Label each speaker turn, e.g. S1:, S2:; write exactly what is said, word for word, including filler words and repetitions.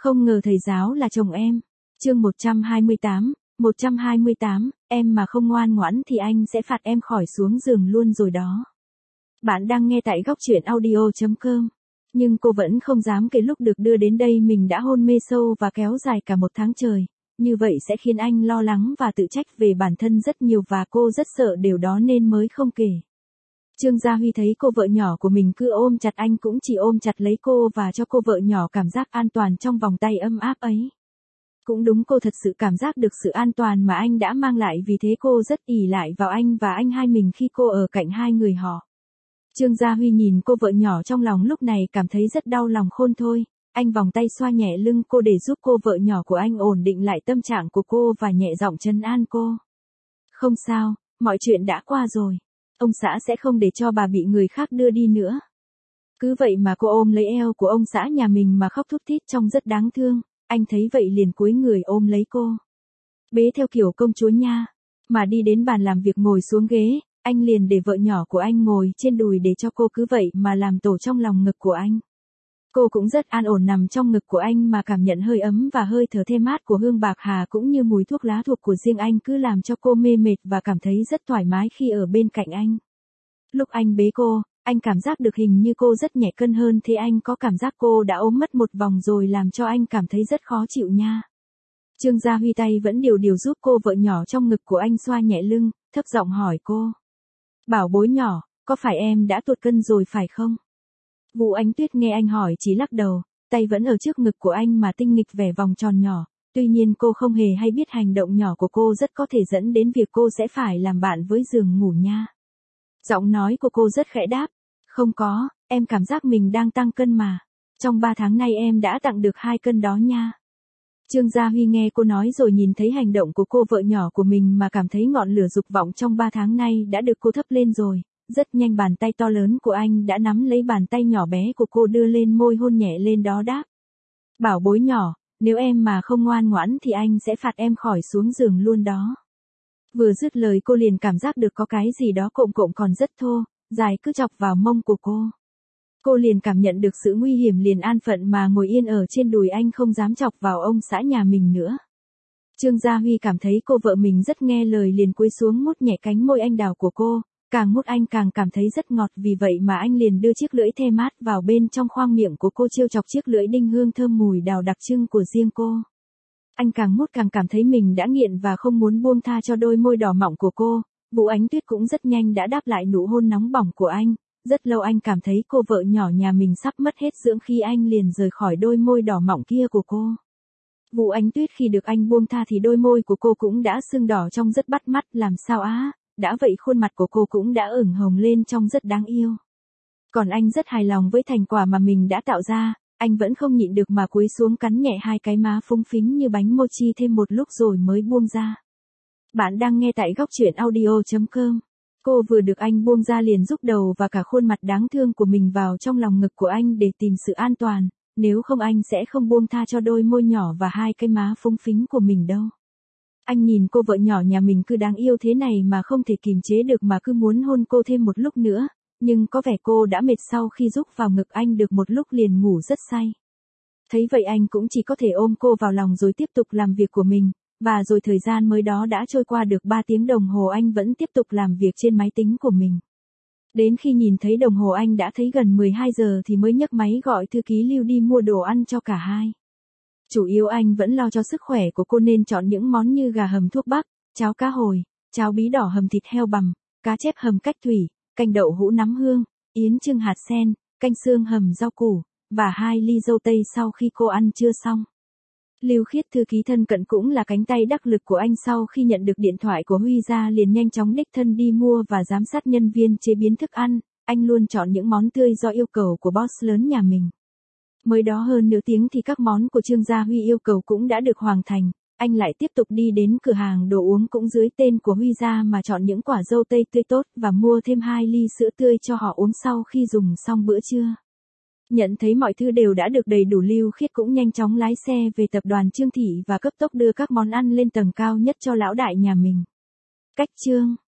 S1: Không ngờ thầy giáo là chồng em. Chương một trăm hai mươi tám, một trăm hai mươi tám, em mà không ngoan ngoãn thì anh sẽ phạt em khỏi xuống giường luôn rồi đó. Bạn đang nghe tại góc truyện audio chấm com. Nhưng cô vẫn không dám kể lúc được đưa đến đây mình đã hôn mê sâu và kéo dài cả một tháng trời. Như vậy sẽ khiến anh lo lắng và tự trách về bản thân rất nhiều và cô rất sợ điều đó nên mới không kể. Trương Gia Huy thấy cô vợ nhỏ của mình cứ ôm chặt anh cũng chỉ ôm chặt lấy cô và cho cô vợ nhỏ cảm giác an toàn trong vòng tay ấm áp ấy. Cũng đúng, cô thật sự cảm giác được sự an toàn mà anh đã mang lại, vì thế cô rất ỷ lại vào anh và anh hai mình khi cô ở cạnh hai người họ. Trương Gia Huy nhìn cô vợ nhỏ trong lòng lúc này cảm thấy rất đau lòng khôn thôi. Anh vòng tay xoa nhẹ lưng cô để giúp cô vợ nhỏ của anh ổn định lại tâm trạng của cô và nhẹ giọng trấn an cô. Không sao, mọi chuyện đã qua rồi. Ông xã sẽ không để cho bà bị người khác đưa đi nữa. Cứ vậy mà cô ôm lấy eo của ông xã nhà mình mà khóc thút thít trông rất đáng thương. Anh thấy vậy liền cúi người ôm lấy cô. Bế theo kiểu công chúa nha. Mà đi đến bàn làm việc ngồi xuống ghế, anh liền để vợ nhỏ của anh ngồi trên đùi để cho cô cứ vậy mà làm tổ trong lòng ngực của anh. Cô cũng rất an ổn nằm trong ngực của anh mà cảm nhận hơi ấm và hơi thở thơm mát của hương bạc hà cũng như mùi thuốc lá thuộc của riêng anh cứ làm cho cô mê mệt và cảm thấy rất thoải mái khi ở bên cạnh anh. Lúc anh bế cô, anh cảm giác được hình như cô rất nhẹ cân hơn, thế anh có cảm giác cô đã ốm mất một vòng rồi làm cho anh cảm thấy rất khó chịu nha. Trương Gia Huy tay vẫn điều điều giúp cô vợ nhỏ trong ngực của anh xoa nhẹ lưng, thấp giọng hỏi cô. Bảo bối nhỏ, có phải em đã tụt cân rồi phải không? Vũ Ánh Tuyết nghe anh hỏi chỉ lắc đầu, tay vẫn ở trước ngực của anh mà tinh nghịch vẻ vòng tròn nhỏ, tuy nhiên cô không hề hay biết hành động nhỏ của cô rất có thể dẫn đến việc cô sẽ phải làm bạn với giường ngủ nha. Giọng nói của cô rất khẽ đáp, không có, em cảm giác mình đang tăng cân mà, trong ba tháng nay em đã tăng được hai cân đó nha. Trương Gia Huy nghe cô nói rồi nhìn thấy hành động của cô vợ nhỏ của mình mà cảm thấy ngọn lửa dục vọng trong ba tháng nay đã được cô thắp lên rồi. Rất nhanh bàn tay to lớn của anh đã nắm lấy bàn tay nhỏ bé của cô đưa lên môi hôn nhẹ lên đó đáp. Bảo bối nhỏ, nếu em mà không ngoan ngoãn thì anh sẽ phạt em khỏi xuống giường luôn đó. Vừa dứt lời cô liền cảm giác được có cái gì đó cộm cộm còn rất thô, dài cứ chọc vào mông của cô. Cô liền cảm nhận được sự nguy hiểm liền an phận mà ngồi yên ở trên đùi anh không dám chọc vào ông xã nhà mình nữa. Trương Gia Huy cảm thấy cô vợ mình rất nghe lời liền cúi xuống mút nhẹ cánh môi anh đào của cô. Càng mút anh càng cảm thấy rất ngọt, vì vậy mà anh liền đưa chiếc lưỡi thê mát vào bên trong khoang miệng của cô trêu chọc chiếc lưỡi đinh hương thơm mùi đào đặc trưng của riêng cô. Anh càng mút càng cảm thấy mình đã nghiện và không muốn buông tha cho đôi môi đỏ mọng của cô. Vũ Ánh Tuyết cũng rất nhanh đã đáp lại nụ hôn nóng bỏng của anh. Rất lâu anh cảm thấy cô vợ nhỏ nhà mình sắp mất hết dưỡng khi anh liền rời khỏi đôi môi đỏ mọng kia của cô. Vũ Ánh Tuyết khi được anh buông tha thì đôi môi của cô cũng đã sưng đỏ trông rất bắt mắt, làm sao á. Đã vậy khuôn mặt của cô cũng đã ửng hồng lên trông rất đáng yêu. Còn anh rất hài lòng với thành quả mà mình đã tạo ra, anh vẫn không nhịn được mà cúi xuống cắn nhẹ hai cái má phúng phính như bánh mochi thêm một lúc rồi mới buông ra. Bạn đang nghe tại góc truyện audio chấm com. Cô vừa được anh buông ra liền rúc đầu và cả khuôn mặt đáng thương của mình vào trong lòng ngực của anh để tìm sự an toàn, nếu không anh sẽ không buông tha cho đôi môi nhỏ và hai cái má phúng phính của mình đâu. Anh nhìn cô vợ nhỏ nhà mình cứ đáng yêu thế này mà không thể kìm chế được mà cứ muốn hôn cô thêm một lúc nữa, nhưng có vẻ cô đã mệt sau khi rúc vào ngực anh được một lúc liền ngủ rất say. Thấy vậy anh cũng chỉ có thể ôm cô vào lòng rồi tiếp tục làm việc của mình, và rồi thời gian mới đó đã trôi qua được ba tiếng đồng hồ anh vẫn tiếp tục làm việc trên máy tính của mình. Đến khi nhìn thấy đồng hồ anh đã thấy gần mười hai giờ thì mới nhấc máy gọi thư ký Lưu đi mua đồ ăn cho cả hai. Chủ yếu anh vẫn lo cho sức khỏe của cô nên chọn những món như gà hầm thuốc bắc, cháo cá hồi, cháo bí đỏ hầm thịt heo bằm, cá chép hầm cách thủy, canh đậu hũ nắm hương, yến chưng hạt sen, canh xương hầm rau củ, và hai ly dâu tây sau khi cô ăn trưa xong. Lưu Khiết thư ký thân cận cũng là cánh tay đắc lực của anh, sau khi nhận được điện thoại của Huy ra liền nhanh chóng đích thân đi mua và giám sát nhân viên chế biến thức ăn, anh luôn chọn những món tươi do yêu cầu của boss lớn nhà mình. Mới đó hơn nửa tiếng thì các món của Trương Gia Huy yêu cầu cũng đã được hoàn thành, anh lại tiếp tục đi đến cửa hàng đồ uống cũng dưới tên của Huy ra mà chọn những quả dâu tây tươi tốt và mua thêm hai ly sữa tươi cho họ uống sau khi dùng xong bữa trưa. Nhận thấy mọi thứ đều đã được đầy đủ, Lưu Khiết cũng nhanh chóng lái xe về tập đoàn Trương Thị và cấp tốc đưa các món ăn lên tầng cao nhất cho lão đại nhà mình. Cách chương